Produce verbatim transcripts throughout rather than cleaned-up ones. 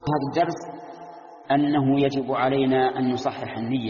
هذا الدرس أنه يجب علينا أن نصحح النية،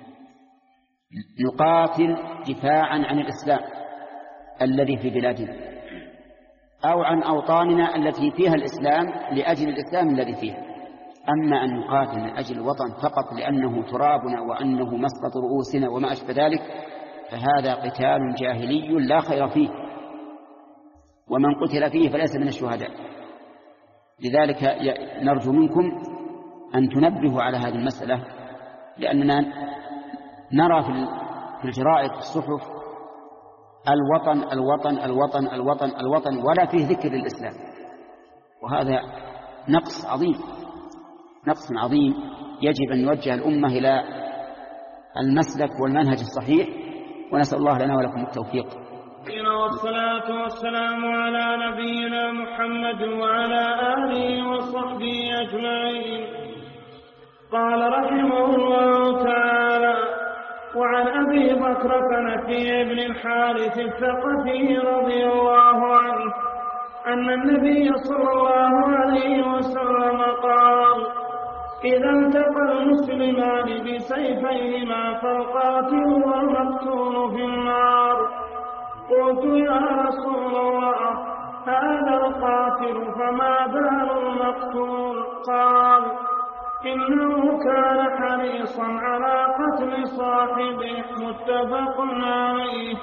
نقاتل دفاعا عن الإسلام الذي في بلادنا أو عن أوطاننا التي فيها الإسلام لأجل الإسلام الذي فيها. أما أن نقاتل من أجل الوطن فقط لأنه ترابنا وأنه مسقط رؤوسنا وما أشبه ذلك فهذا قتال جاهلي لا خير فيه، ومن قتل فيه فليس من الشهداء. لذلك نرجو منكم أن تنبهوا على هذه المسألة، لأننا نرى في الجرائد في الصحف الوطن الوطن الوطن الوطن الوطن ولا فيه ذكر للإسلام، وهذا نقص عظيم نقص عظيم. يجب أن نوجه الأمة إلى المسلك والمنهج الصحيح، ونسأل الله لنا ولكم التوفيق. والصلاة والسلام على نبينا محمد وعلى آله وصحبه أجمعين. قال رحمه الله تعالى: وعن أبي بكر كنفي بن الحارث الثقفي رضي الله عنه أن النبي صلى الله عليه وسلم قال: إذا التقى المسلمان بسيفيهما فالقاتل والمقتول في النار. قلت: يا رسول الله، هذا القاتل فما بال المقتول؟ قال: إنه كان حريصا على قتل صاحبه. متفق عليه.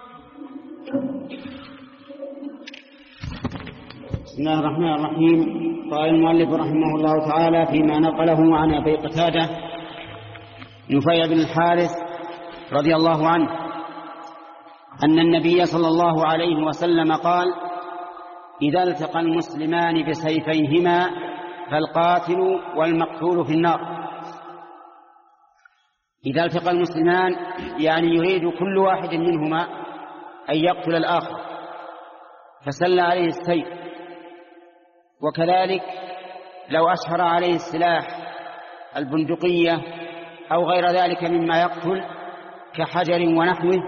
بسم الله الرحمن الرحيم. قال المؤلف رحمه الله تعالى فيما نقله عن أبي قتادة نفيع بن الحارث رضي الله عنه أن النبي صلى الله عليه وسلم قال: إذا التقى المسلمان بسيفيهما فالقاتل والمقتول في النار. إذا التقى المسلمان يعني يريد كل واحد منهما أن يقتل الآخر فسل عليه السيف، وكذلك لو أشهر عليه السلاح البندقية أو غير ذلك مما يقتل كحجر ونحوه،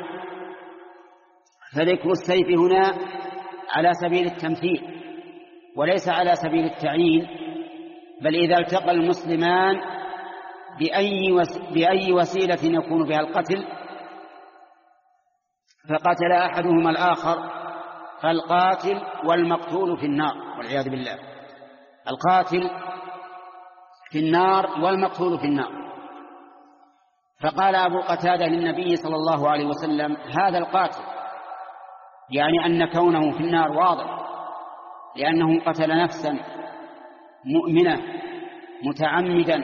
فذكر السيف هنا على سبيل التمثيل وليس على سبيل التعيين، بل إذا التقى المسلمان بأي, وس... بأي وسيلة يكون بها القتل فقتل أحدهما الآخر فالقاتل والمقتول في النار والعياذ بالله. القاتل في النار والمقتول في النار. فقال أبو قتادة للنبي صلى الله عليه وسلم: هذا القاتل، يعني أن كونه في النار واضح، لأنه قتل نفسا مؤمنة متعمدا،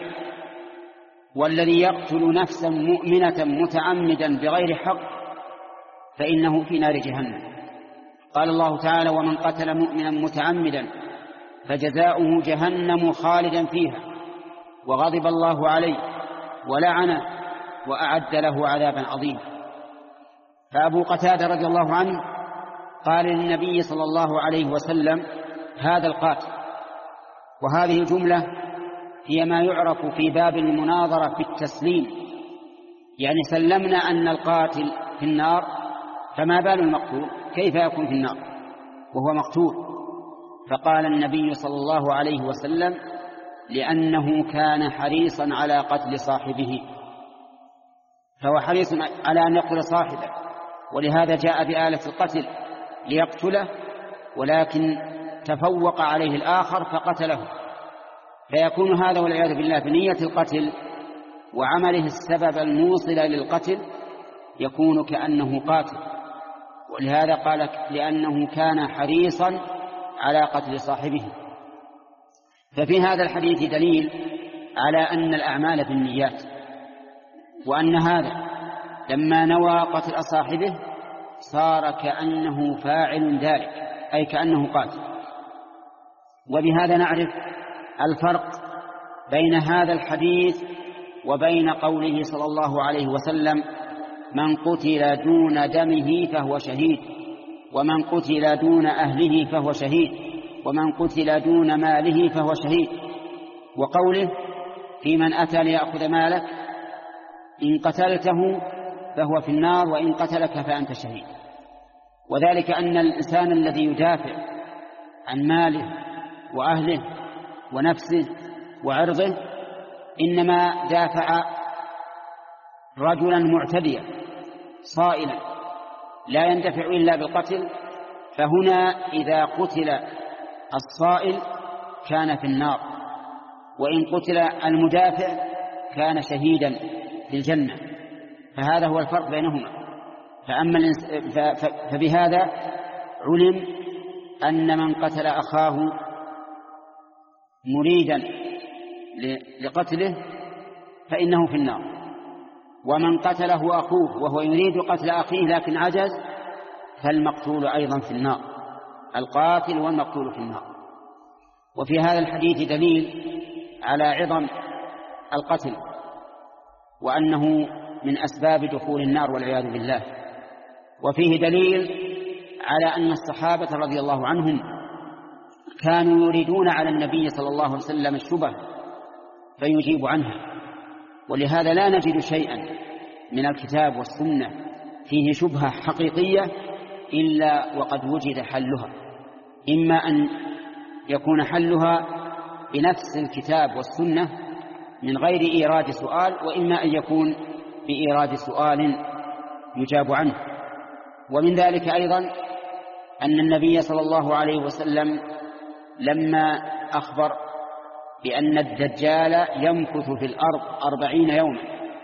والذي يقتل نفسا مؤمنة متعمدا بغير حق فإنه في نار جهنم. قال الله تعالى: ومن قتل مؤمنا متعمدا فجزاؤه جهنم خالدا فيها وغضب الله عليه ولعنه وأعد له عذابا عظيما. فأبو قتادة رضي الله عنه قال للنبي صلى الله عليه وسلم: هذا القاتل. وهذه الجملة هي ما يعرف في باب المناظرة بالتسليم، يعني سلمنا أن القاتل في النار، فما بال المقتول؟ كيف يكون في النار وهو مقتول؟ فقال النبي صلى الله عليه وسلم: لأنه كان حريصا على قتل صاحبه، فهو حريص على أن يقتل صاحبه، ولهذا جاء بآلة القتل ليقتله، ولكن تفوق عليه الآخر فقتله، فيكون هذا والعياذ بالله بنية القتل وعمله السبب الموصل للقتل يكون كأنه قاتل. ولهذا قال: لأنه كان حريصا على قتل صاحبه. ففي هذا الحديث دليل على أن الأعمال بالنيات، وأن هذا لما نوى قتل صاحبه صار كأنه فاعل ذلك، أي كأنه قاتل. وبهذا نعرف الفرق بين هذا الحديث وبين قوله صلى الله عليه وسلم: من قتل دون دمه فهو شهيد، ومن قتل دون أهله فهو شهيد، ومن قتل دون ماله فهو شهيد. وقوله: في من أتى ليأخذ مالك إن قتلته فهو في النار وإن قتلك فأنت شهيد. وذلك أن الإنسان الذي يدافع عن ماله وأهله ونفسه وعرضه إنما دافع رجلا معتديا صائلا لا يندفع إلا بالقتل، فهنا إذا قتل الصائل كان في النار، وإن قتل المدافع كان شهيدا في الجنة. فهذا هو الفرق بينهما. فأما فبهذا علم أن من قتل أخاه مريدا لقتله فإنه في النار، ومن قتله أخوه وهو يريد قتل أخيه لكن عجز فالمقتول أيضا في النار، القاتل والمقتول في النار. وفي هذا الحديث دليل على عظم القتل وأنه من أسباب دخول النار والعياذ بالله. وفيه دليل على أن الصحابة رضي الله عنهم كانوا يريدون على النبي صلى الله عليه وسلم الشبه فيجيب عنها، ولهذا لا نجد شيئا من الكتاب والسنة فيه شبهة حقيقية إلا وقد وجد حلها، إما أن يكون حلها بنفس الكتاب والسنة من غير إيراد سؤال، وإما أن يكون بإيراد سؤال يجاب عنه. ومن ذلك أيضا أن النبي صلى الله عليه وسلم لما أخبر بأن الدجال يمكث في الأرض أربعين يوما،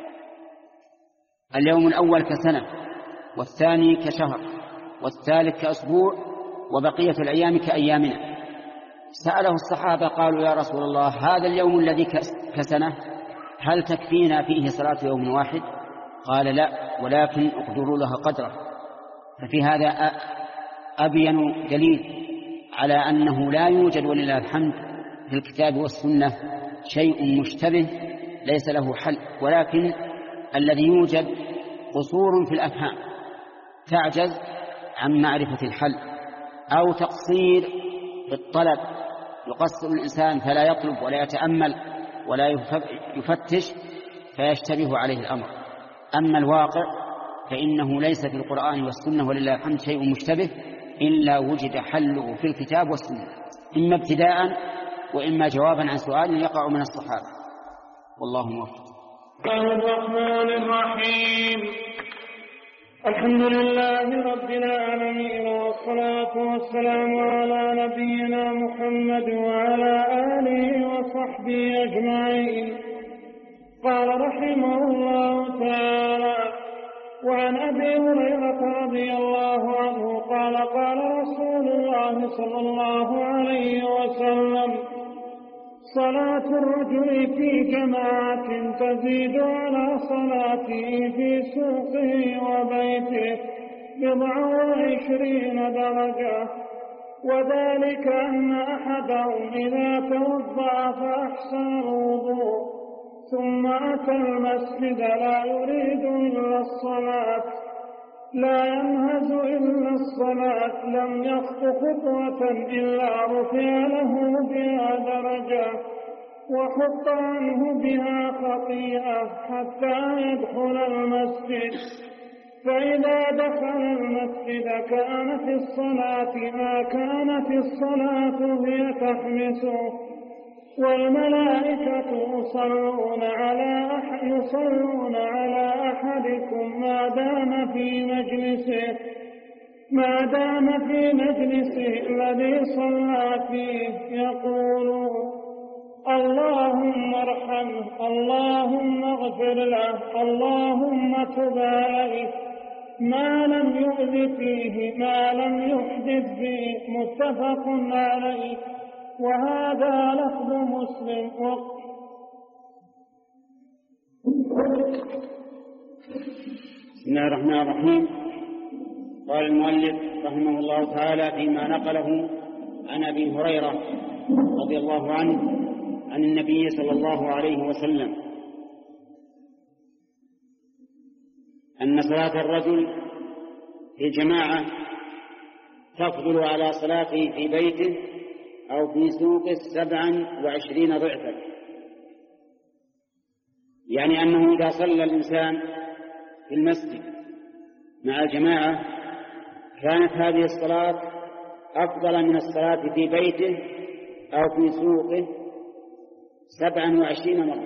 اليوم الأول كسنة، والثاني كشهر، والثالث كأسبوع، وبقية الأيام كأيامنا، سأله الصحابة قالوا يا رسول الله هذا اليوم الذي كسنة هل تكفينا فيه صلاة يوم واحد؟ قال لا، ولكن اقدروا لها قدره. ففي هذا أبين دليل على أنه لا يوجد ولله الحمد في الكتاب والسنة شيء مشتبه ليس له حل، ولكن الذي يوجد قصور في الأفهام تعجز عن معرفة الحل، أو تقصير في الطلب، يقصر الإنسان فلا يطلب ولا يتأمل ولا يفتش فيشتبه عليه الأمر. أما الواقع فإنه ليس في القرآن والسنة ولله الحمد شيء مشتبه إلا وجد حله في الكتاب والسنة، إما ابتداء وإما جوابا عن سؤال يقع من الصحابة. والله موفق. الرحمن الرحيم. الحمد لله رب العالمين، والصلاة والسلام على نبينا محمد وعلى آله وصحبه أجمعين. قال رحمه الله تعالى: وعن أبي هريرة رضي الله عنه قال قال رسول الله صلى الله عليه وسلم: صلاة الرجل في جماعة تزيد على صلاته في سوقه وبيته بضع وعشرين درجة، وذلك أن أحدهم إذا توضأ فأحسن الوضوء ثم أتى المسجد لا يريد إلا الصلاة لا ينهز إلا الصلاة لم يخط خطوة إلا رفع له بها درجة وحط عنه بها خطيئة حتى يدخل المسجد، فإذا دخل المسجد كانت الصلاة ما كانت الصلاة هي تحمسه، والملائكة يصلون على أح يصلون على أحدكم ما دام في مجلسه ما دام في مجلسه الذي صلى فيه، يقول: اللهم ارحمه، اللهم اغفر له، اللهم تب عليه، ما لم يؤذ فيه ما لم يحدث فيه. متفق عليه، وهذا لفظ مسلم. بسم الله الرحمن الرحيم. قال المؤلف رحمه الله تعالى فيما نقله عن أبي هريرة رضي الله عنه عن النبي صلى الله عليه وسلم أن صلاة الرجل في جماعة تفضل على صلاته في بيته أو في سوقه سبعا وعشرين ضعفا، يعني أنه إذا صلى الإنسان في المسجد مع الجماعة كانت هذه الصلاة أفضل من الصلاة في بيته أو في سوقه سبعا وعشرين مرة،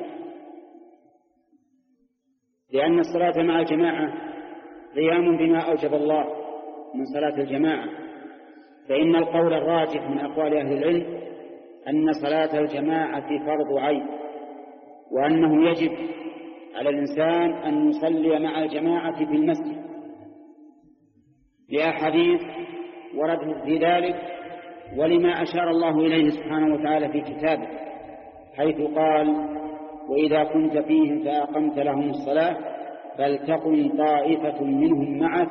لأن الصلاة مع الجماعة قيام بما أوجب الله من صلاة الجماعة. فإن القول الراجح من أقوال أهل العلم أن صلاة الجماعة فرض عين، وأنه يجب على الإنسان أن يصلي مع الجماعة في المسجد، لأحاديث وردت في ذلك، ولما أشار الله إليه سبحانه وتعالى في كتابه، حيث قال: وإذا كنت فيهم فأقمت لهم الصلاة فلتقم طائفة منهم معك،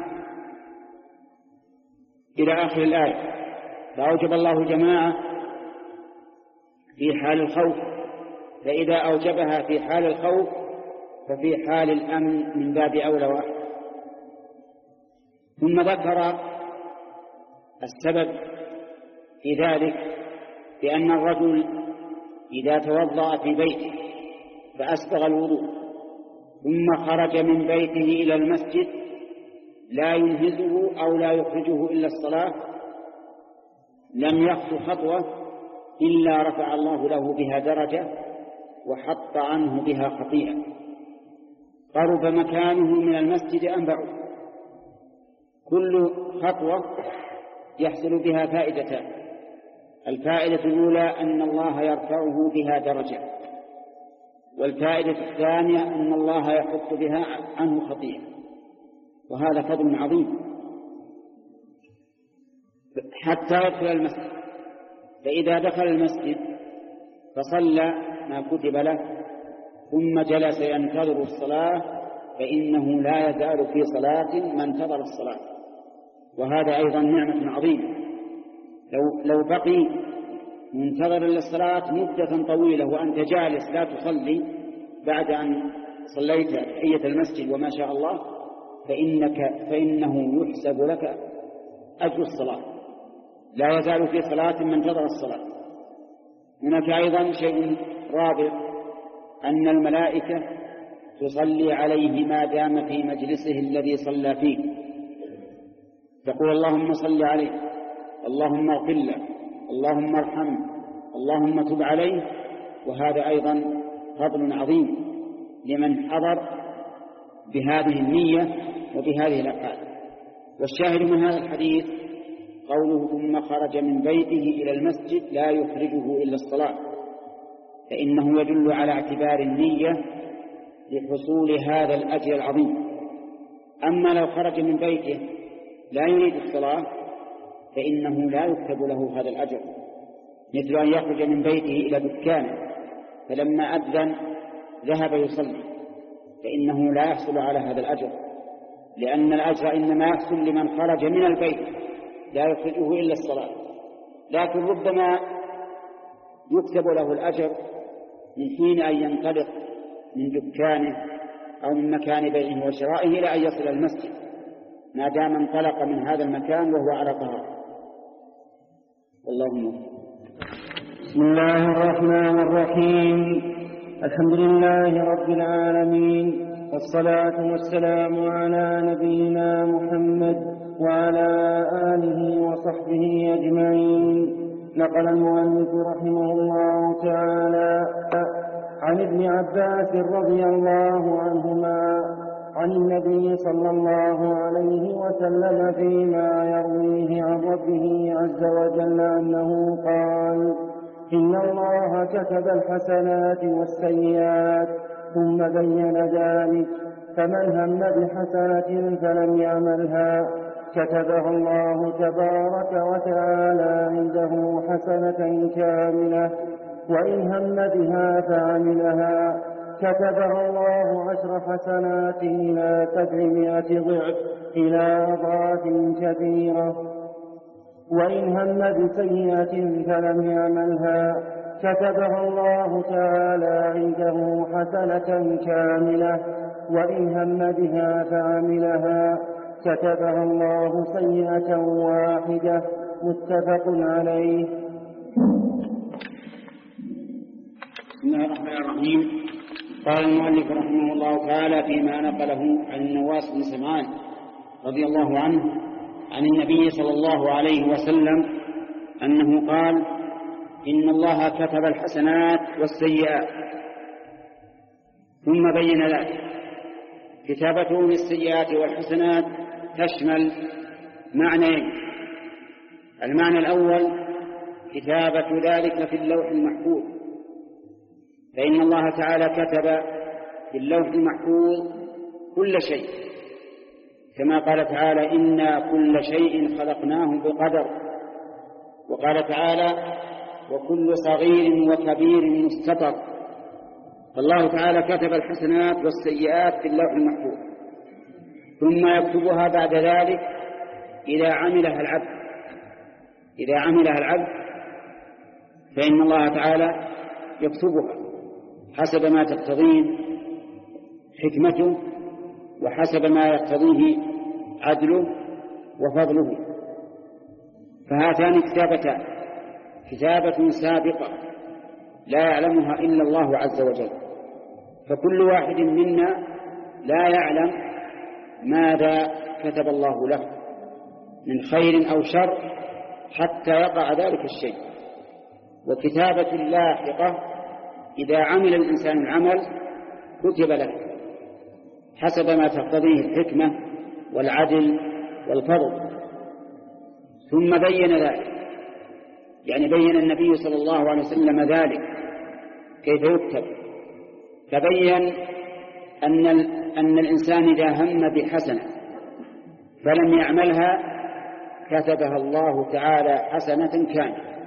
إلى آخر الآية. فأوجب الله جماعة في حال الخوف، فإذا أوجبها في حال الخوف ففي حال الأمن من باب أولى وأحد. ثم ذكر السبب في ذلك بأن الرجل إذا توضأ في بيته فأسبغ الوضوء ثم خرج من بيته إلى المسجد لا ينهزه أو لا يخرجه إلا الصلاة، لم يخطو خطوة إلا رفع الله له بها درجة وحط عنه بها خطيئة، قرب مكانه من المسجد أم بعد. كل خطوة يحصل بها فائدتان: الفائدة الأولى أن الله يرفعه بها درجة، والفائدة الثانية أن الله يحط بها عنه خطيئة، وهذا فضل عظيم حتى يدخل المسجد. فإذا دخل المسجد فصلى ما كتب له ثم جلس ينتظر الصلاة فإنه لا يزال في صلاة ما انتظر الصلاة، وهذا أيضا نعمة عظيمة. لو, لو بقي منتظر للصلاة مدة طويلة وأنت جالس لا تصلي بعد أن صليت تحية المسجد وما شاء الله، فإنك فإنه يحسب لك أجر الصلاة، لا يزال في صلاة من انتظر الصلاة. هناك أيضا شيء رابع، أن الملائكة تصلي عليه ما دام في مجلسه الذي صلى فيه، تقول: اللهم صل عليه، اللهم اغفر له، اللهم ارحمه، اللهم تب عليه. وهذا أيضا فضل عظيم لمن حضر بهذه النية وبهذه الأفعال. والشاهد من هذا الحديث قوله: ثم خرج من بيته إلى المسجد لا يخرجه إلا الصلاة، فإنه يدل على اعتبار النية لحصول هذا الأجر العظيم. أما لو خرج من بيته لا يريد الصلاة فإنه لا يكتب له هذا الأجر، مثل أن يخرج من بيته إلى دكانه فلما أذن ذهب يصلي، فإنه لا يحصل على هذا الأجر، لأن الأجر إنما يحصل لمن خرج من البيت لا يخرجه إلا الصلاة. لكن ربما يكتب له الأجر من حين أن ينطلق من دكانه أو من مكان بيعه وشرائه إلى أن يصل المسجد، ما دام انطلق من هذا المكان وهو على طهارة. اللهم بسم الله الرحمن الرحيم. الحمد لله رب العالمين، والصلاة والسلام على نبينا محمد وعلى آله وصحبه أجمعين. نقل المؤلف رحمه الله تعالى عن ابن عباس رضي الله عنهما عن النبي صلى الله عليه وسلم فيما يرويه عن ربه عز وجل أنه قال: إن الله كتب الحسنات والسيئات ثم بين ذلك، فمن هم بحسنة فلم يعملها كتبها الله تبارك وتعالى عنده حسنة كاملة، وإن هم بها فعملها كتبها الله عشر حسنات إلى سبعمائة ضعف إلى أضعاف كثيرة، وإن هم بسيئة فلم يعملها كتبها الله تعالى عنده حسنة كاملة، وإن هم بها فعملها كتبها الله سيئة واحدة. متفق عليه. بسم الله الرحمن الرحيم. قال المؤلف رحمه الله تعالى فيما نقله عن النواس بن سمعان رضي الله عنه عن النبي صلى الله عليه وسلم أنه قال: إن الله كتب الحسنات والسيئات، ثم بين ذلك. كتابته للسيئات والحسنات تشمل معنيين: المعنى الأول كتابة ذلك في اللوح المحفوظ، فإن الله تعالى كتب في اللوح المحفوظ كل شيء، كما قال تعالى: إنا كل شيء خلقناه بقدر. وقال تعالى: وكل صغير وكبير مستطر. فالله تعالى كتب الحسنات والسيئات في اللوح المحفوظ، ثم يكتبها بعد ذلك إذا عملها العبد إذا عملها العبد فإن الله تعالى يكتبها حسب ما تقتضيه حكمته وحسب ما يقتضيه عدله وفضله. فهاتان كتابتان: كتابة سابقة لا يعلمها إلا الله عز وجل، فكل واحد منا لا يعلم ماذا كتب الله له من خير أو شر حتى يقع ذلك الشيء. وكتابة لاحقة: إذا عمل الإنسان العمل كتب له حسب ما تقتضيه الحكمة والعدل والفضل. ثم بين ذلك، يعني بين النبي صلى الله عليه وسلم ذلك كيف يكتب، فبين أن, أن الإنسان إذا هم بحسنة فلم يعملها كتبها الله تعالى حسنة كاملة.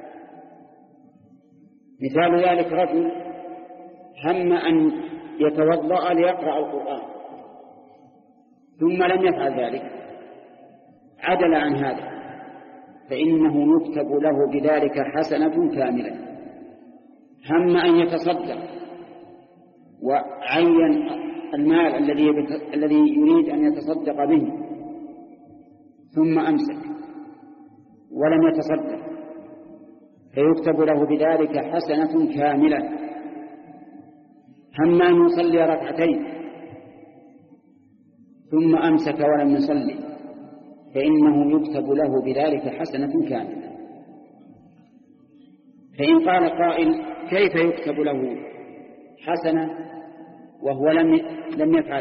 مثال ذلك: رجل هم أن يتوضأ ليقرأ القرآن ثم لم يفعل ذلك، عدل عن هذا، فإنه يكتب له بذلك حسنة كاملة. هم أن يتصدق وعين المال الذي الذي يريد أن يتصدق به ثم أمسك ولم يتصدق، فيكتب له بذلك حسنة كاملة. هم أن يصلي ركعتين ثم أمسك ولم يصلي، فإنه يكتب له بذلك حسنة كاملة. فإن قال قائل: كيف يكتب له حسنة وهو لم لم يفعل؟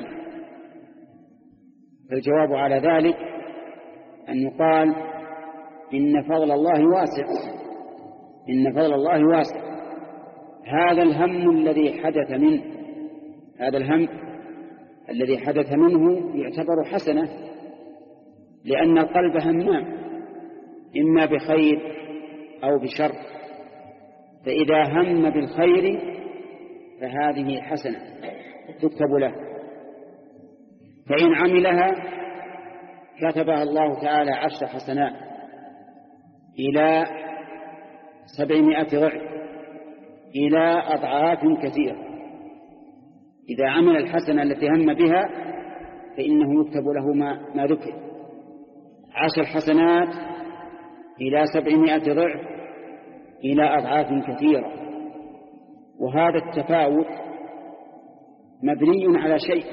فالجواب على ذلك أن يقال: إن فضل الله واسع إن فضل الله واسع هذا الهم الذي حدث منه هذا الهم الذي حدث منه يعتبر حسنة، لأن القلب همام إما بخير أو بشر، فإذا هم بالخير فهذه حسنة تكتب له، فإن عملها كتبها الله تعالى عشر حسنات إلى سبعمائة ضعف إلى أضعاف كثيرة. إذا عمل الحسنة التي هم بها فإنه يكتب له ما, ما ذكر، عشر حسنات إلى سبعمائة ضعف إلى أضعاف كثيرة. وهذا التفاوت مبني على شيء،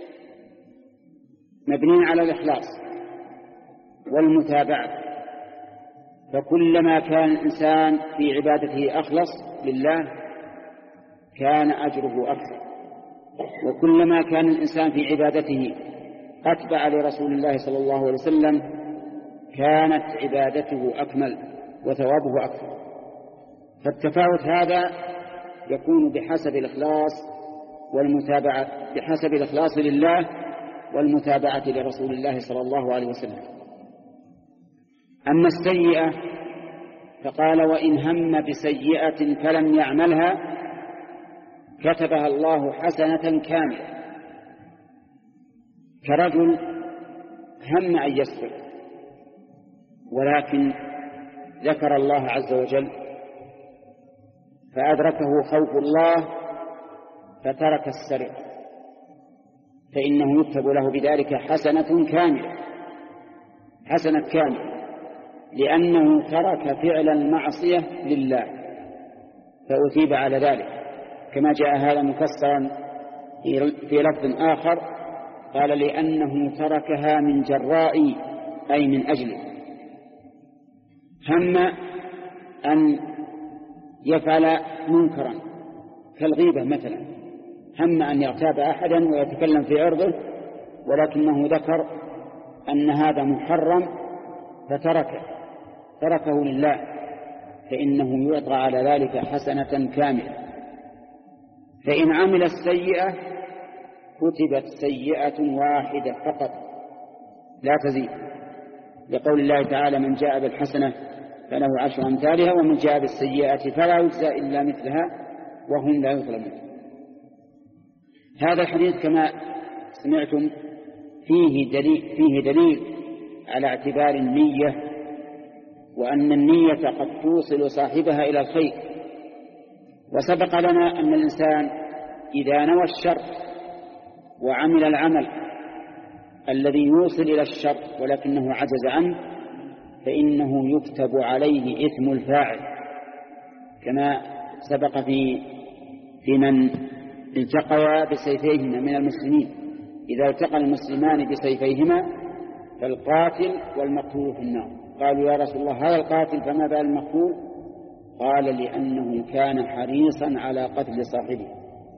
مبني على الإخلاص والمتابعة. فكلما كان الإنسان في عبادته أخلص لله كان أجره أكثر، وكلما كان الإنسان في عبادته أتبع لرسول الله صلى الله عليه وسلم كانت عبادته أكمل وثوابه أكثر. فالتفاوت هذا يكون بحسب الإخلاص والمتابعة، بحسب الإخلاص لله والمتابعة لرسول الله صلى الله عليه وسلم. أما السيئة فقال: وإن هم بسيئة فلم يعملها كتبها الله حسنة كاملة. كرجل هم أن يسرق ولكن ذكر الله عز وجل فأدركه خوف الله فترك السرقة، فإنه يكتب له بذلك حسنة كاملة حسنة كاملة لأنه ترك فعل المعصية لله فأثيب على ذلك، كما جاء هذا مفسرا في لفظ آخر قال: لأنه تركها من جراء أي من أجله. هم أن يفعل منكرا كالغيبة مثلا، هم أن يغتاب أحدا ويتكلم في عرضه ولكنه ذكر أن هذا محرم فتركه تركه لله، فإنه يعطى على ذلك حسنة كاملة. فإن عمل السيئة كتبت سيئة واحدة فقط لا تزيد، لقول الله تعالى: من جاء بالحسنة فله عشر أمثالها ومن جاء بالسيئة فلا يجزى إلا مثلها وهم لا يظلمون. هذا الحديث كما سمعتم فيه دليل, فيه دليل على اعتبار النية، وأن النية قد توصل صاحبها إلى الخير. وسبق لنا أن الإنسان إذا نوى الشر وعمل العمل الذي يوصل إلى الشر ولكنه عجز عنه فإنه يكتب عليه إثم الفاعل، كما سبق في في من التقيا بسيفيهما من المسلمين، إذا التقى المسلمان بسيفيهما فالقاتل والمقتول في النار. قالوا: يا رسول الله، هذا القاتل فما بال المقتول؟ قال: لأنه كان حريصا على قتل صاحبه.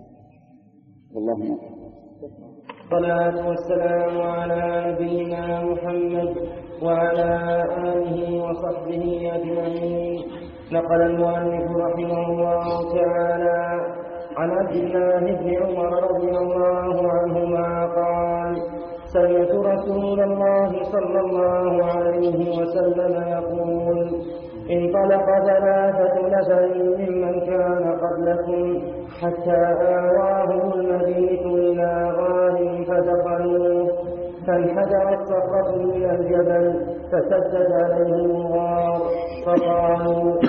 والله موفق. الصلاة والسلام على نبينا محمد وعلى آله وصحبه أجمعين. نقل المؤلف رحمه الله تعالى عن عبد الله بن عمر رضي الله عنهما قال: سمعت رسول الله صلى الله عليه وسلم يقول: انطلق ثلاثة نفر ممن كان قبلكم حتى آواهم المبيت إلى غار فدخلوه، فانحدر الصخرة من الجبل فسدد عليهم الغار، فقالوا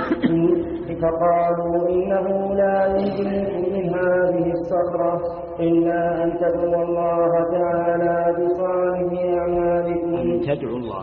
فقالوا إنه لا ينجيكم من هذه الصخرة إلا أن تدعوا الله تعالى بصالح أعمالكم. أن تدعوا الله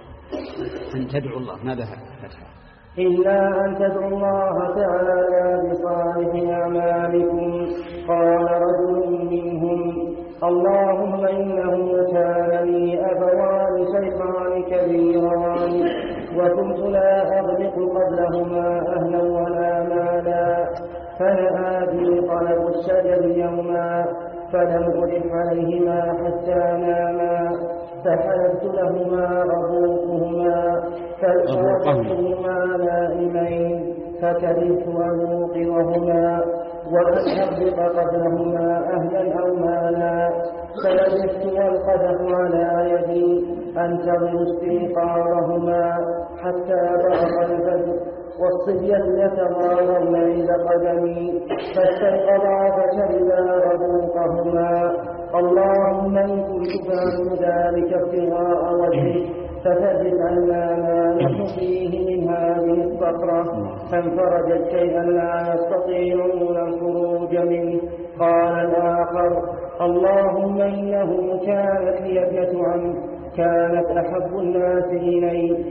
أن تدعوا الله ماذا فتح إلا أن تدعوا الله تعالى بصالح أعمالكم. قال رجل منهم: اللهم إنه كان لي أبوان شيخان كبيران وكنت لا أغلق قبلهما أهلا ولا مالا، فنأى بي طلب الشجر يوما فلم ألح عليهما حتى ناما، فحلفت لهما ربوكهما فالتقيتهما نائمين، فكرهت أن أوقظهما وأن أغلق قبلهما أهلا أو مالا، فلبثت والقدح على يدي أنتظر استيقاظهما حتى برق الفجر والصبية يتضارون عند قدمي، فاستيقظا فشربا ربوقهما. اللهم إن كنت فعلت ذلك ابتغاء وجهك فثبت عنا ما نحن فيه من هذه الصخرة، فانفرجت شيئا لا يستطيعون الخروج منه. قال الآخر: اللهم إنه كانت لي ابنة عم كانت أحب الناس إلي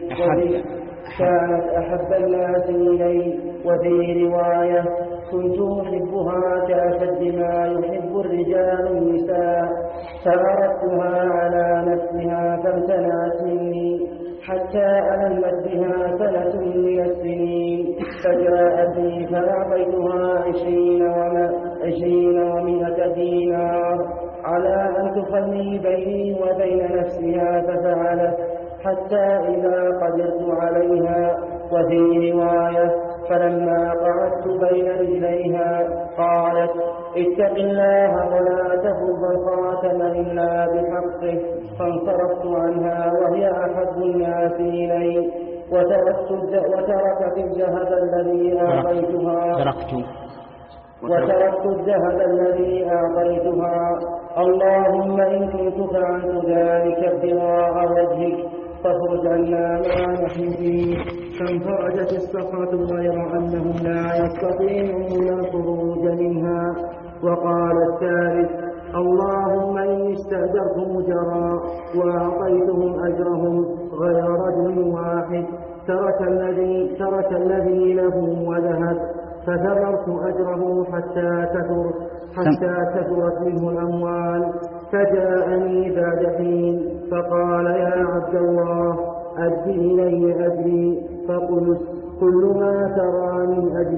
كانت أحب الناس إلي وفي رواية: كنت أحبها كأشد ما يحب الرجال النساء، فأردتها على نفسها فامتنعت مني حتى ألمت بها سنة من السنين، فجاءتني فأعطيتها عشرين عشرين ومئة دينار على أن تخلي بيني وبين نفسها، ففعلت حتى إذا قدرت عليها. وفي رواية: فلما قعدت بين رجليها قالت: اتق الله ولا تفض الخاتم إلا بحقه، فانصرفت عنها وهي أحب الناس إلي، وتركت وتركت الذهب الذي أعطيتها تركت وتركت الذهب الذي أعطيتها. اللهم إن كنت فعلت ذلك ابتغاء وجهك فاخرج عنا ما نحن فيه. فانفرجت الصخرة غير أنهم لا يستطيعون الخروج منها. وقال الثالث: اللهم إني استأجرت مجرا وأعطيتهم أجرهم غير رجل واحد، ترك الذي ترك الذي له وذهب، فثمرت أجره حتى كثر حتى كثرت منه الأموال. فجاءني بعد حين فقال: يا عبد الله أدي إلي أجري. فقلت: كل ما ترى من أجرك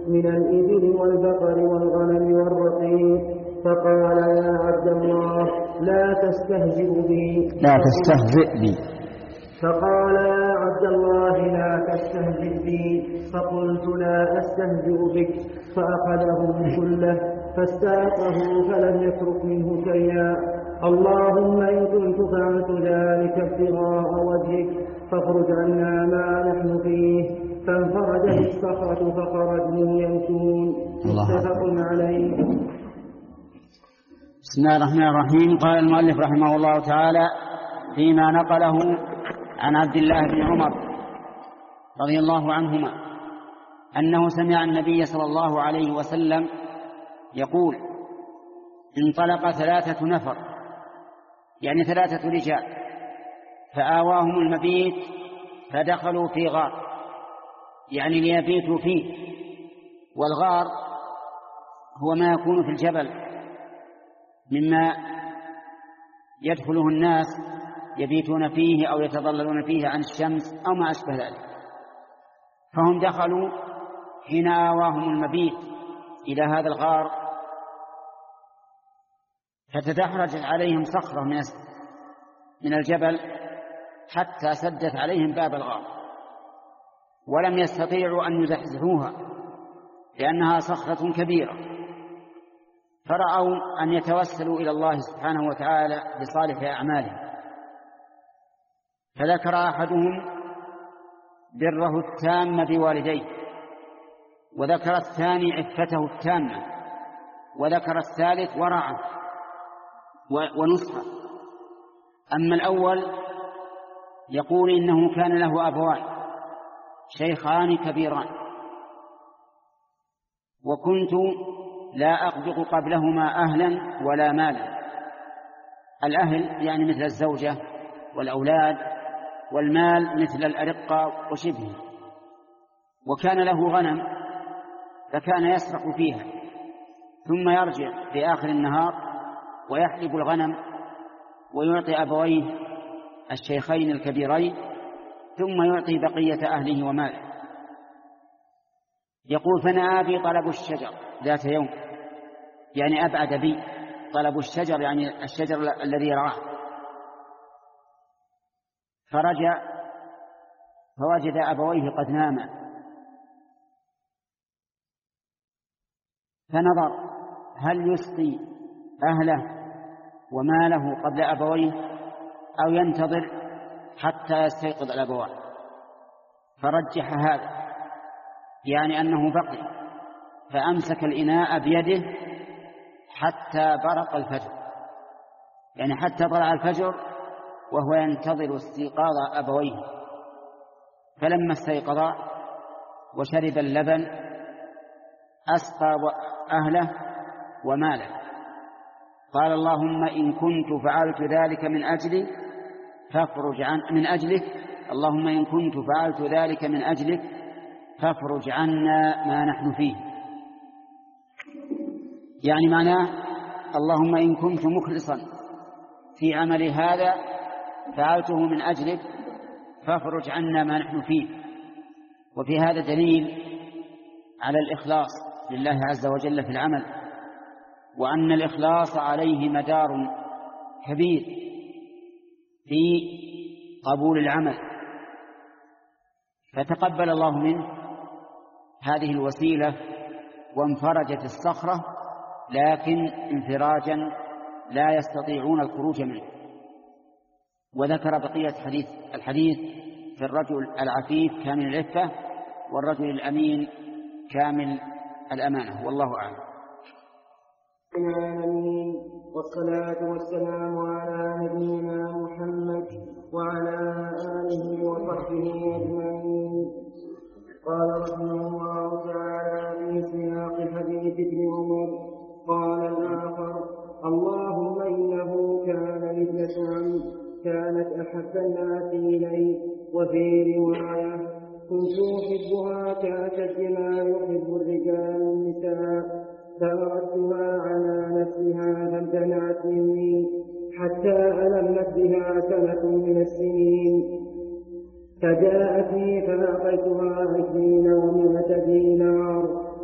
من الإبل والبقر والغنم والرقيق، فقال يا عبد الله لا تستهزئ بي لا تستهزئ بي فقال يا عبد الله لا تستهزئ بي فقلت لا أستهزئ بك، فأخذه كله فاستاقه فلم يترك منه شيئا. اللهم إن كنت فعلت ذلك ابتغاء وجهك فاخرج عنا ما نحن فيه. فانفرجت الصخرة فخرجوا يمشون. متفق عليه. بسم الله الرحمن الرحيم. قال المؤلف رحمه الله تعالى فيما نقله عن عبد الله بن عمر رضي الله عنهما أنه سمع النبي صلى الله عليه وسلم يقول: انطلق ثلاثة نفر، يعني ثلاثة رجال، فآواهم المبيت فدخلوا في غار، يعني ليبيتوا فيه. والغار هو ما يكون في الجبل مما يدخله الناس يبيتون فيه أو يتظللون فيه عن الشمس أو ما أشبه ذلك. فهم دخلوا حين آواهم المبيت إلى هذا الغار، فتدحرجت عليهم صخرة من الجبل حتى سدت عليهم باب الغار، ولم يستطيعوا أن يزحزحوها لأنها صخرة كبيرة. فرأوا أن يتوسلوا إلى الله سبحانه وتعالى بصالح أعمالهم، فذكر أحدهم بره التام بوالديه، وذكر الثاني عفته التامة، وذكر الثالث ورعه ونصحه. أما الأول يقول إنه كان له أبوان شيخان كبيران، وكنت لا أقبض قبلهما أهلا ولا مالا. الأهل يعني مثل الزوجة والأولاد، والمال مثل الأرقة وشبهه. وكان له غنم فكان يسرح فيها، ثم يرجع في آخر النهار ويحلب الغنم ويعطي أبويه الشيخين الكبيرين، ثم يعطي بقية أهله وماله. يقول: فنأى بي طلب الشجر ذات يوم، يعني أبعد بي. طلب الشجر يعني الشجر الذي رعاه. فرجع فوجد أبويه قد ناما، فنظر هل يسقي أهله وماله قبل أبويه أو ينتظر حتى يستيقظ الأبوان. فرجح هذا، يعني أنه بقي، فأمسك الإناء بيده حتى برق الفجر، يعني حتى طلع الفجر وهو ينتظر استيقاظ أبويه. فلما استيقظا وشرب اللبن أسقى أهله وماله. قال: اللهم إن كنت فعلت ذلك من أجلي فافرج عن من أجلك اللهم إن كنت فعلت ذلك من أجلك فافرج عنا ما نحن فيه. يعني معناه: اللهم إن كنت مخلصا في عمل هذا فعلته من أجلك فافرج عنا ما نحن فيه. وفي هذا دليل على الإخلاص لله عز وجل في العمل، وأن الإخلاص عليه مدار كبير في قبول العمل. فتقبل الله منه هذه الوسيلة وانفرجت الصخرة، لكن انفراجا لا يستطيعون الخروج منه. وذكر بقية حديث الحديث في الرجل العفيف كامل العفة والرجل الأمين كامل الأمانة، والله أعلم. العالمين، والصلاة والسلام على نبينا محمد وعلى آله وصحبه أجمعين. قال رحمه الله تعالى في سياق حديث ابن عمر: قال الآخر: اللهم إنه كان ابنة عم كانت أحب الناس إلي، وفي رواية: كنت أحبها كأشد ما يحب الرجال النساء، فأردتها على نفسها فامتنعت مني حتى ألمت بها سنة من السنين، فجاءتني فأعطيتها عشرين ومائة دينار،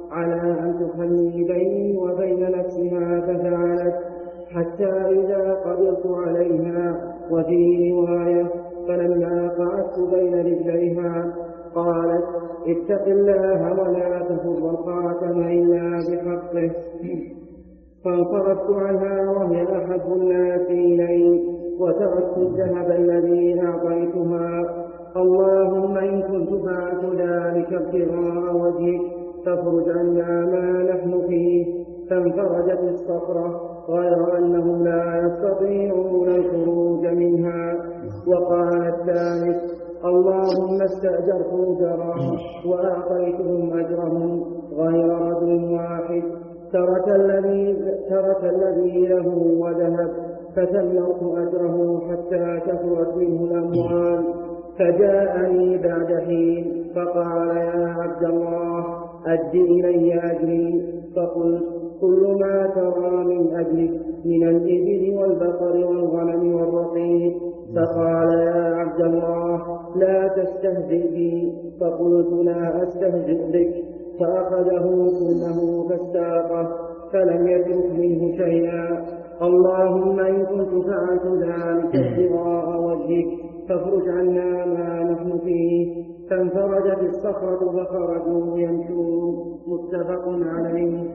على أن تخلي بيني وبين نفسها ففعلت حتى إذا قدرت عليها. وفي رواية فلما قعدت بين رجليها قالت اتق الله ولا تفض الخاتم إلا بحقه. فانصرفت عنها وهي أحب الناس إلي وتركت الذهب الذي أعطيتها. اللهم إن كنت فعلت ذلك ابتغاء وجهك فافرج عنا ما نحن فيه. فانفرجت الصخرة غير أنهم لا يستطيعون الخروج منها. وقال الثالث اللهم استأجرت أجرا وأعطيتهم أجرهم غير رجل واحد ترك الذي ترك الذي له وذهب فتملأت أجره حتى كثرت منه الأموال. فجاءني بعد حين فقال يا عبد الله أد إلي أجري. فقلت كل ما ترى من أجلك من الإبل والبقر والغنم والرقيق. فقال يا عبد الله لا تستهزئ بي. فقلت لا أستهزئ بك. فأخذه كله فاستاقه فلم يترك منه شيئا. اللهم إن كنت فعلت ذلك ابتغاء وجهك فافرج عنا ما نحن فيه. فانفرجت الصخرة فخرجوا يمشون. متفق عليه.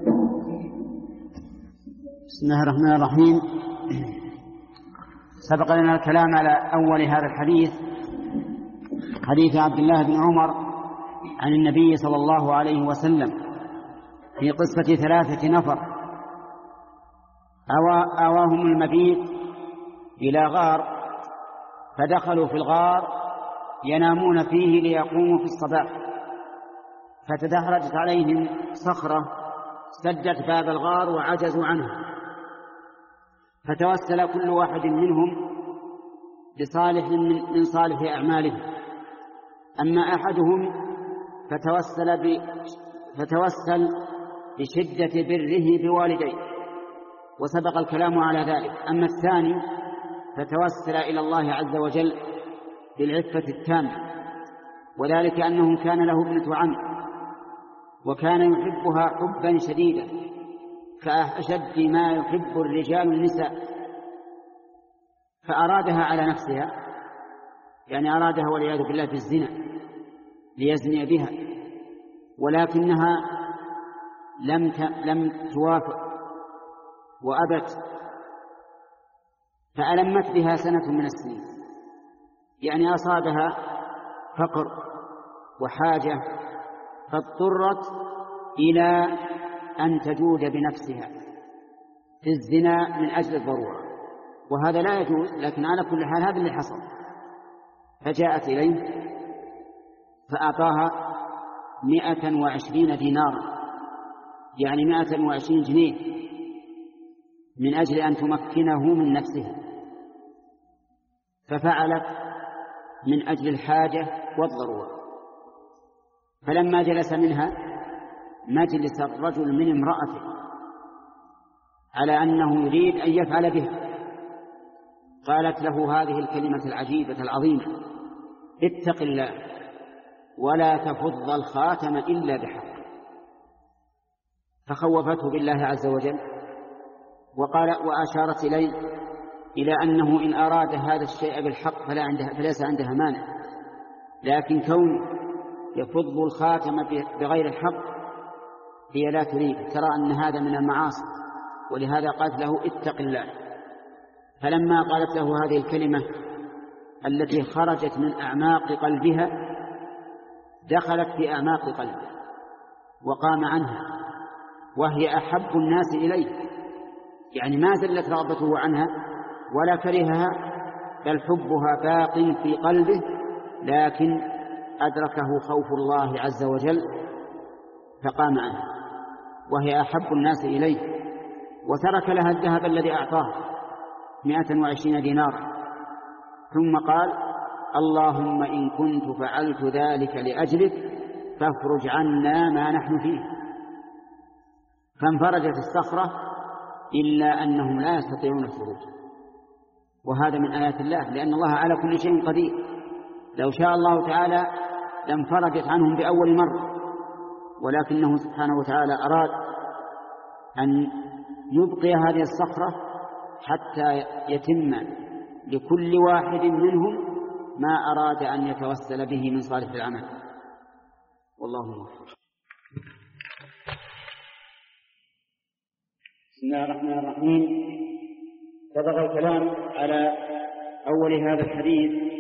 بسم الله الرحمن الرحيم. سبق لنا الكلام على أول هذا الحديث، حديث عبد الله بن عمر عن النبي صلى الله عليه وسلم في قصة ثلاثة نفر آواهم المبيت إلى غار، فدخلوا في الغار ينامون فيه ليقوموا في الصباح، فتدحرجت عليهم صخرة سدت باب الغار وعجزوا عنها، فتوسل كل واحد منهم بصالح من صالح أعماله. أما أحدهم فتوسل, ب... فتوسل بشدة بره بوالديه، وسبق الكلام على ذلك. أما الثاني فتوسل إلى الله عز وجل بالعفة التامة، وذلك أنه كان له ابنة عم وكان يحبها حبا شديدا كأشد ما يحب الرجال النساء، فأرادها على نفسها، يعني أرادها والعياذ بالله بالزنا ليزني بها، ولكنها لم لم توافق وأبت، فألمت بها سنة من السنين، يعني أصابها فقر وحاجة، فاضطرت إلى أن تجود بنفسها في الزنا من أجل الضرورة، وهذا لا يجوز، لكن على كل حال هذا اللي حصل. فجاءت إليه فأعطاها مئة وعشرين دينارا، يعني مئة وعشرين جنيه، من أجل أن تمكنه من نفسها، ففعلت من أجل الحاجة والضرورة. فلما جلس منها مجلس الرجل من امرأته على أنه يريد أن يفعل بها، قالت له هذه الكلمة العجيبة العظيمة: اتق الله ولا تفض الخاتم إلا بحق. فخوفته بالله عز وجل، وقال وأشارت إليه إلى أنه إن أراد هذا الشيء بالحق فلا عندها فليس عندها مانع، لكن كون يفض الخاتم بغير الحق هي لا تريد، ترى أن هذا من المعاصي، ولهذا قالت له اتق الله. فلما قالت له هذه الكلمة التي خرجت من أعماق قلبها دخلت في أعماق قلبه وقام عنها، وهي أحب الناس إليه، يعني ما زلت رغبته عنها ولا كرهها، بل حبها باق في قلبه، لكن أدركه خوف الله عز وجل فقام عنها، وهي أحب الناس إليه، وترك لها الذهب الذي أعطاه مئة وعشرين دينارا، ثم قال: اللهم إن كنت فعلت ذلك لأجلك فافرج عنا ما نحن فيه. فانفرجت الصخرة إلا أنهم لا يستطيعون الخروج، وهذا من آيات الله، لأن الله على كل شيء قدير. لو شاء الله تعالى لانفرجت عنهم بأول مرة، ولكنه سبحانه وتعالى أراد أن يبقي هذه الصخرة حتى يتم لكل واحد منهم ما أراد أن يتوسل به من صالح العمل. والله موفق. بسم الله الرحمن الرحيم. سبق الكلام على أول هذا الحديث،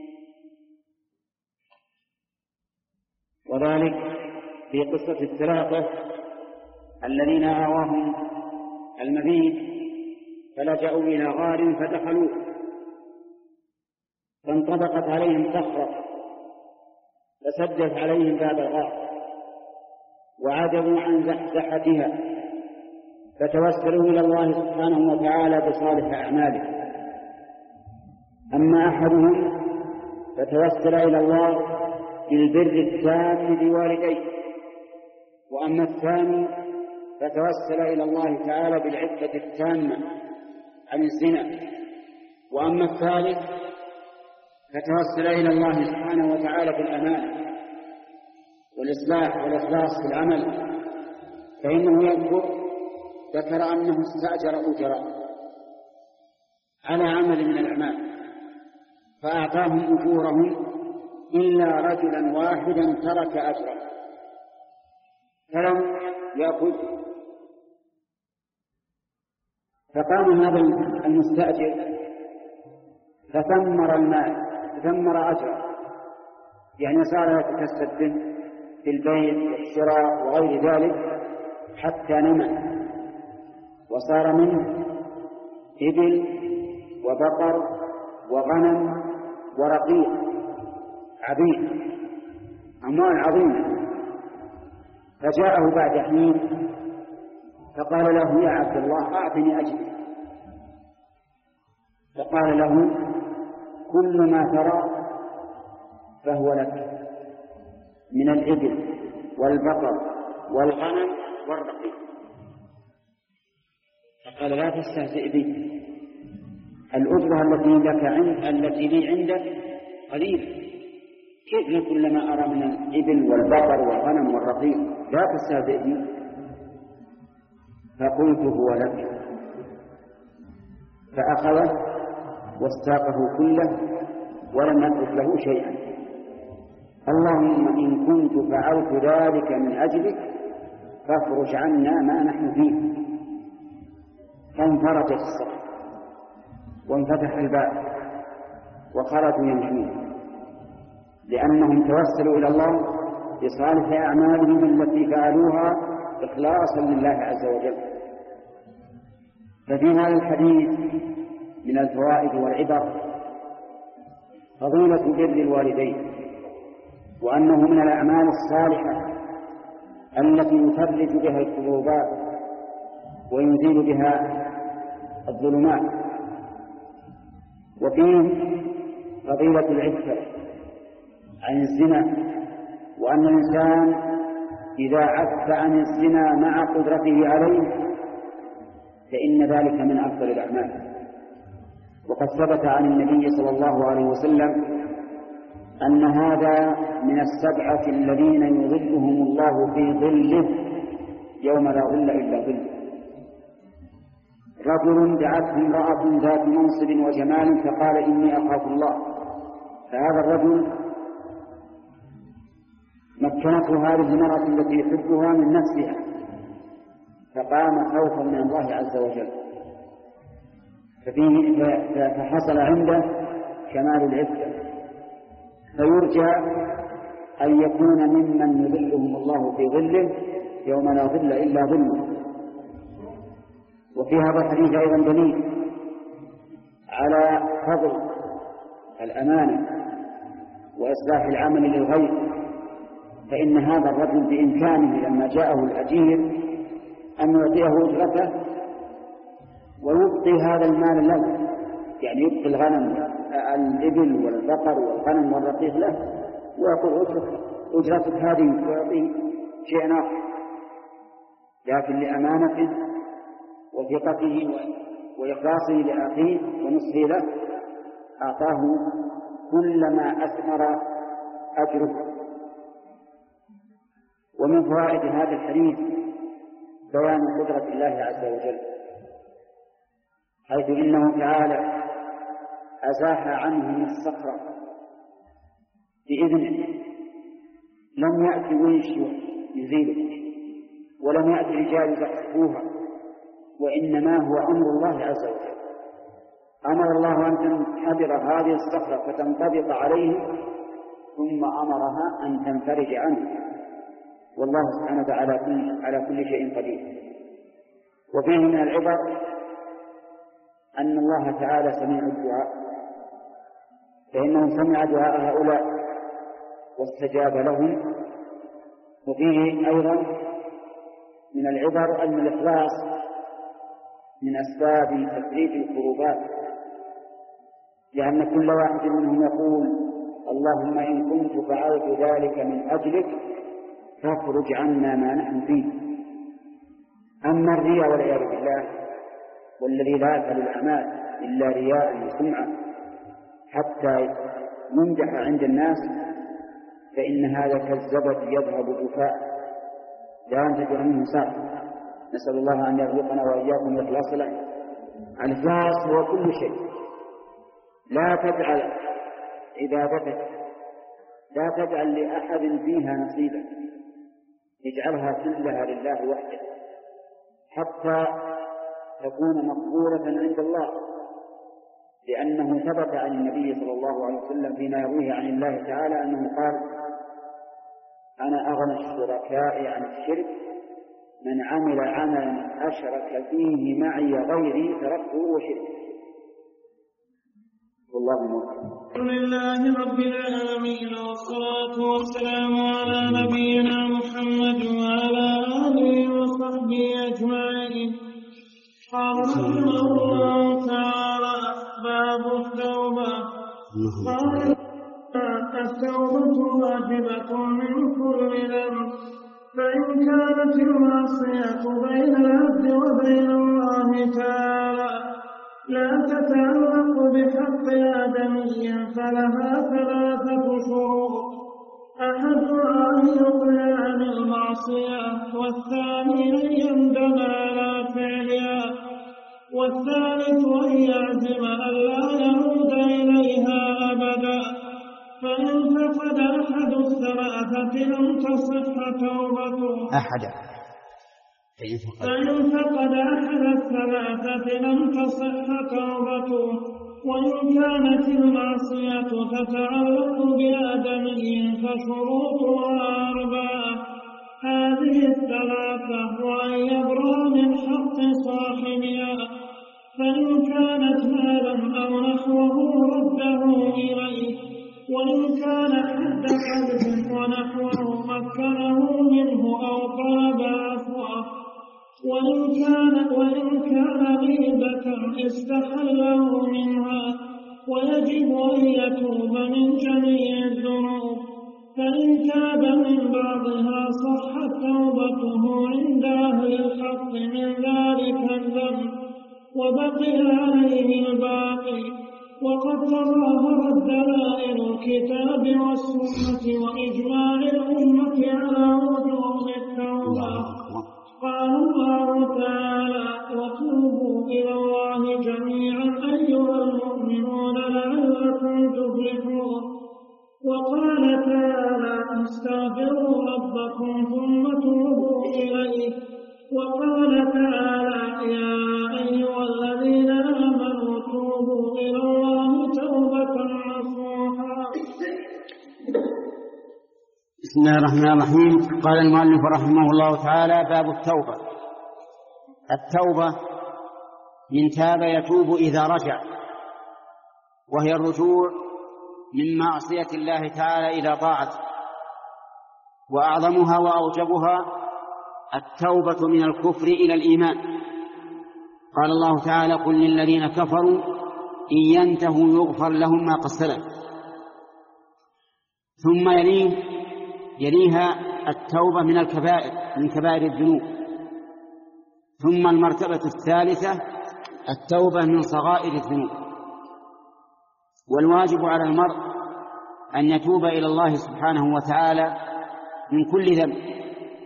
وذلك في قصة الثلاثة الذين آواهم المبيت فلجأوا إلى غار فدخلوا، فانطبقت عليهم صخرة فسدت عليهم باب الغار وعجبوا عن زحزحتها، فتوسلوا إلى الله سبحانه وتعالى بصالح أعماله. أما أحدهم فتوسل إلى الله بالبر التام بوالديه، وأما الثاني فتوسل إلى الله تعالى بالعفة التامة عن الزنا، وأما الثالث فتوسل إلى الله سبحانه وتعالى بالأمانة والإصلاح والإخلاص في العمل، فإنه يذكر ذكر أنه استأجر أجراء على عمل من الأعمال فأعطاهم أجورهم إلا رجلا واحدا ترك أجره فلم يأخذ، فقام هذا المستأجر فثمر المال ثمر أجره، يعني صار يتكسب به في البيع والشراء وغير ذلك حتى نمى، وصار منه إبل وبقر وغنم ورقيق عبيد، أموال عظيمة. فجاءه بعد حين فقال له: يا عبد الله أعطني أجري. فقال له: كل ما ترى فهو لك من الإبل والبقر والغنم والرقيق. فقال: لا تستهزئ بي، الأجرة التي لك عند التي لي عندك قليل، كيف كل ما أرى من الإبل والبقر والغنم والرقيق؟ لا تستهزئ بي. فقلت: هو لك. فأخذه واستاقه كله ولم يترك له شيئا. اللهم إن كنت فعلت ذلك من أجلك فافرج عنا ما نحن فيه. فانفرجت الصخرة وانفتح الباب وخرجوا يمشون، لأنهم توسلوا إلى الله بصالح أعمالهم التي فعلوها إخلاصا لله عز وجل. ففي هذا الحديث من الفوائد والعبر فضيلة بر الوالدين، وأنه من الأعمال الصالحة التي يفرج بها الكروبات ويزيل بها الظلمات. وفيه فضيلة العفة عن الزنا، وأن الإنسان إذا عف عن الزنا مع قدرته عليه فإن ذلك من أفضل الأعمال. وقد ثبت عن النبي صلى الله عليه وسلم أن هذا من السبعة الذين يظلهم الله في ظله يوم لا ظل إلا ظله: رجل دعته امرأة ذات منصب وجمال فقال: إني أخاف الله. فهذا الرجل مكنته هذه المرأة التي يحبها من نفسها، فقام خوفا من الله عز وجل، ففيه فحصل عنده كمال العفة، فيرجى أن يكون ممن يظلهم الله في ظله يوم لا ظل إلا ظله. وفي هذا الحديث أيضا دليل على فضل الأمانة وإصلاح العمل للغير، فإن هذا الرجل بإمكانه لما جاءه الأجير أن يعطيه أجرته ويبقي هذا المال له، يعني يبقي الغنم الإبل والبقر والغنم والرقيق له ويقول أجرتك هذه ويعطيه شيئا آخر، لكن لأمانته وثقته وإخلاصه لأخيه ونصحه له أعطاه كل ما أثمر أجره. ومن فوائد هذا الحديث بيان قدرة الله عز وجل، حيث إنه تعالى أزاح عنهم الصخرة بإذنه، لم يأتي ويش يزيله، ولم يأتي رجال يزحفوها، وإنما هو أمر الله عز وجل. أمر الله أن تنحدر هذه الصخرة فتنطبق عليه، ثم أمرها أن تنفرج عنه، والله سبحانه وتعالى على كل شيء قدير. وفيه من العبر أن الله تعالى سميع الدعاء، فإنه سمع دعاء هؤلاء واستجاب لهم. وفيه أيضا من العبر أن الإخلاص من أسباب تفريج الكروبات، لأن كل واحد منهم يقول: اللهم إن كنت فعلت ذلك من أجلك فاخرج عنا ما نحن فيه. أما الرياء والعياذ بالله، والذي لا يفعل الأعمال إلا رياء وسمعة حتى يمدح عند الناس، فإن هذا كالزبد يذهب جفاء لا ينتج منه ساق. نسأل الله أن يرزقنا وإياكم الإخلاص له. الإخلاص هو كل شيء. لا تجعل عبادتك، لا تجعل لأحد فيها نصيبا، اجعلها كلها لله وحده حتى تكون مقبولة عند الله، لأنه ثبت عن النبي صلى الله عليه وسلم فيما يرويه عن الله تعالى أنه قال: أنا أغنى الشركاء عن الشرك، من عمل عملا أشرك فيه معي غيري تركته وشركه. والله موفق. الحمد لله رب العالمين، والصلاة والسلام على نبينا محمد وعلى آله وصحبه أجمعين. قال رحمه الله تعالى: باب التوبة. قال: التوبة واجبة من كل ذنب، فإن كانت المعصية بين العبد وبين الله تعالى لا تتعلق بحق آدمي فلها ثلاثة شروط: أحدها أن يقلع عن المعصية، والثاني أن يندم على فعلها، والثالث أن يعزم ألا يعود إليها أبدا. فإن فقد أحد الثلاثة لم تصح توبته. أحد فإن فقد أحد الثلاثة لم تصح توبته. وإن كانت المعصية تتعلق بآدمي فشروطها أربعة: هذه الثلاثة: وأن يبرأ من حق صاحبها، فإن كانت مالا أو نحوه رده إليه، وإن كان حد قذف ونحوه مكنه منه أو طلب عفوه، وإن كان وإن كان غيبة استحله منها، ويجب أن يتوب من جميع الذنوب. فإن تاب من بعضها صحت توبته عند أهل الحق من ذلك الذنب، وبقي عليه الباقي. وقد تظاهرت دلائل الكتاب والسنة وإجماع الأمة على وجوب التوبة. قال الله تعالى: وتوبوا إلى الله جميعا أيها المؤمنون لعلكم تفلحون. وقال تعالى: استغفروا ربكم ثم توبوا إليه. وقال تعالى: يا أيها الذين آمنوا توبوا إلى الله توبة نصوحا. بسم الله الرحمن الرحيم. قال المؤلف رحمه الله تعالى: باب التوبة. التوبة من تاب يتوب إذا رجع، وهي الرجوع من معصية الله تعالى إلى طاعته، وأعظمها وأوجبها التوبة من الكفر إلى الإيمان. قال الله تعالى: قل للذين كفروا إن ينتهوا يغفر لهم ما قد سلف. ثم يليه يليها التوبة من الكبائر، من كبائر الذنوب. ثم المرتبة الثالثة التوبة من صغائر الذنوب. والواجب على المرء أن يتوب إلى الله سبحانه وتعالى من كل ذنب،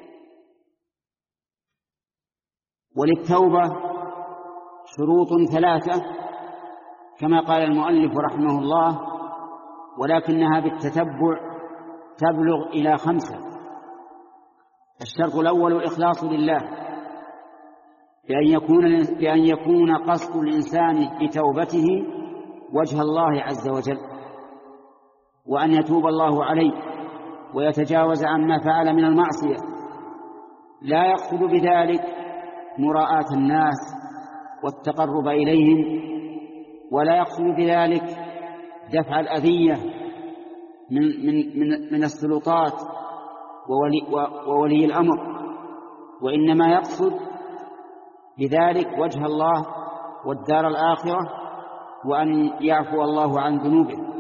وللتوبة شروط ثلاثة كما قال المؤلف رحمه الله، ولكنها بالتتبع تبلغ إلى خمسة. الشرط الأول الإخلاص لله، بأن يكون, بأن يكون قصد الإنسان بتوبته وجه الله عز وجل، وأن يتوب الله عليه ويتجاوز عما فعل من المعصية، لا يقصد بذلك مراءة الناس والتقرب إليهم، ولا يقصد بذلك دفع الأذية من, من, من, من السلطات وولي, وولي الأمر، وإنما يقصد بذلك وجه الله والدار الآخرة، وأن يعفو الله عن ذنوبه.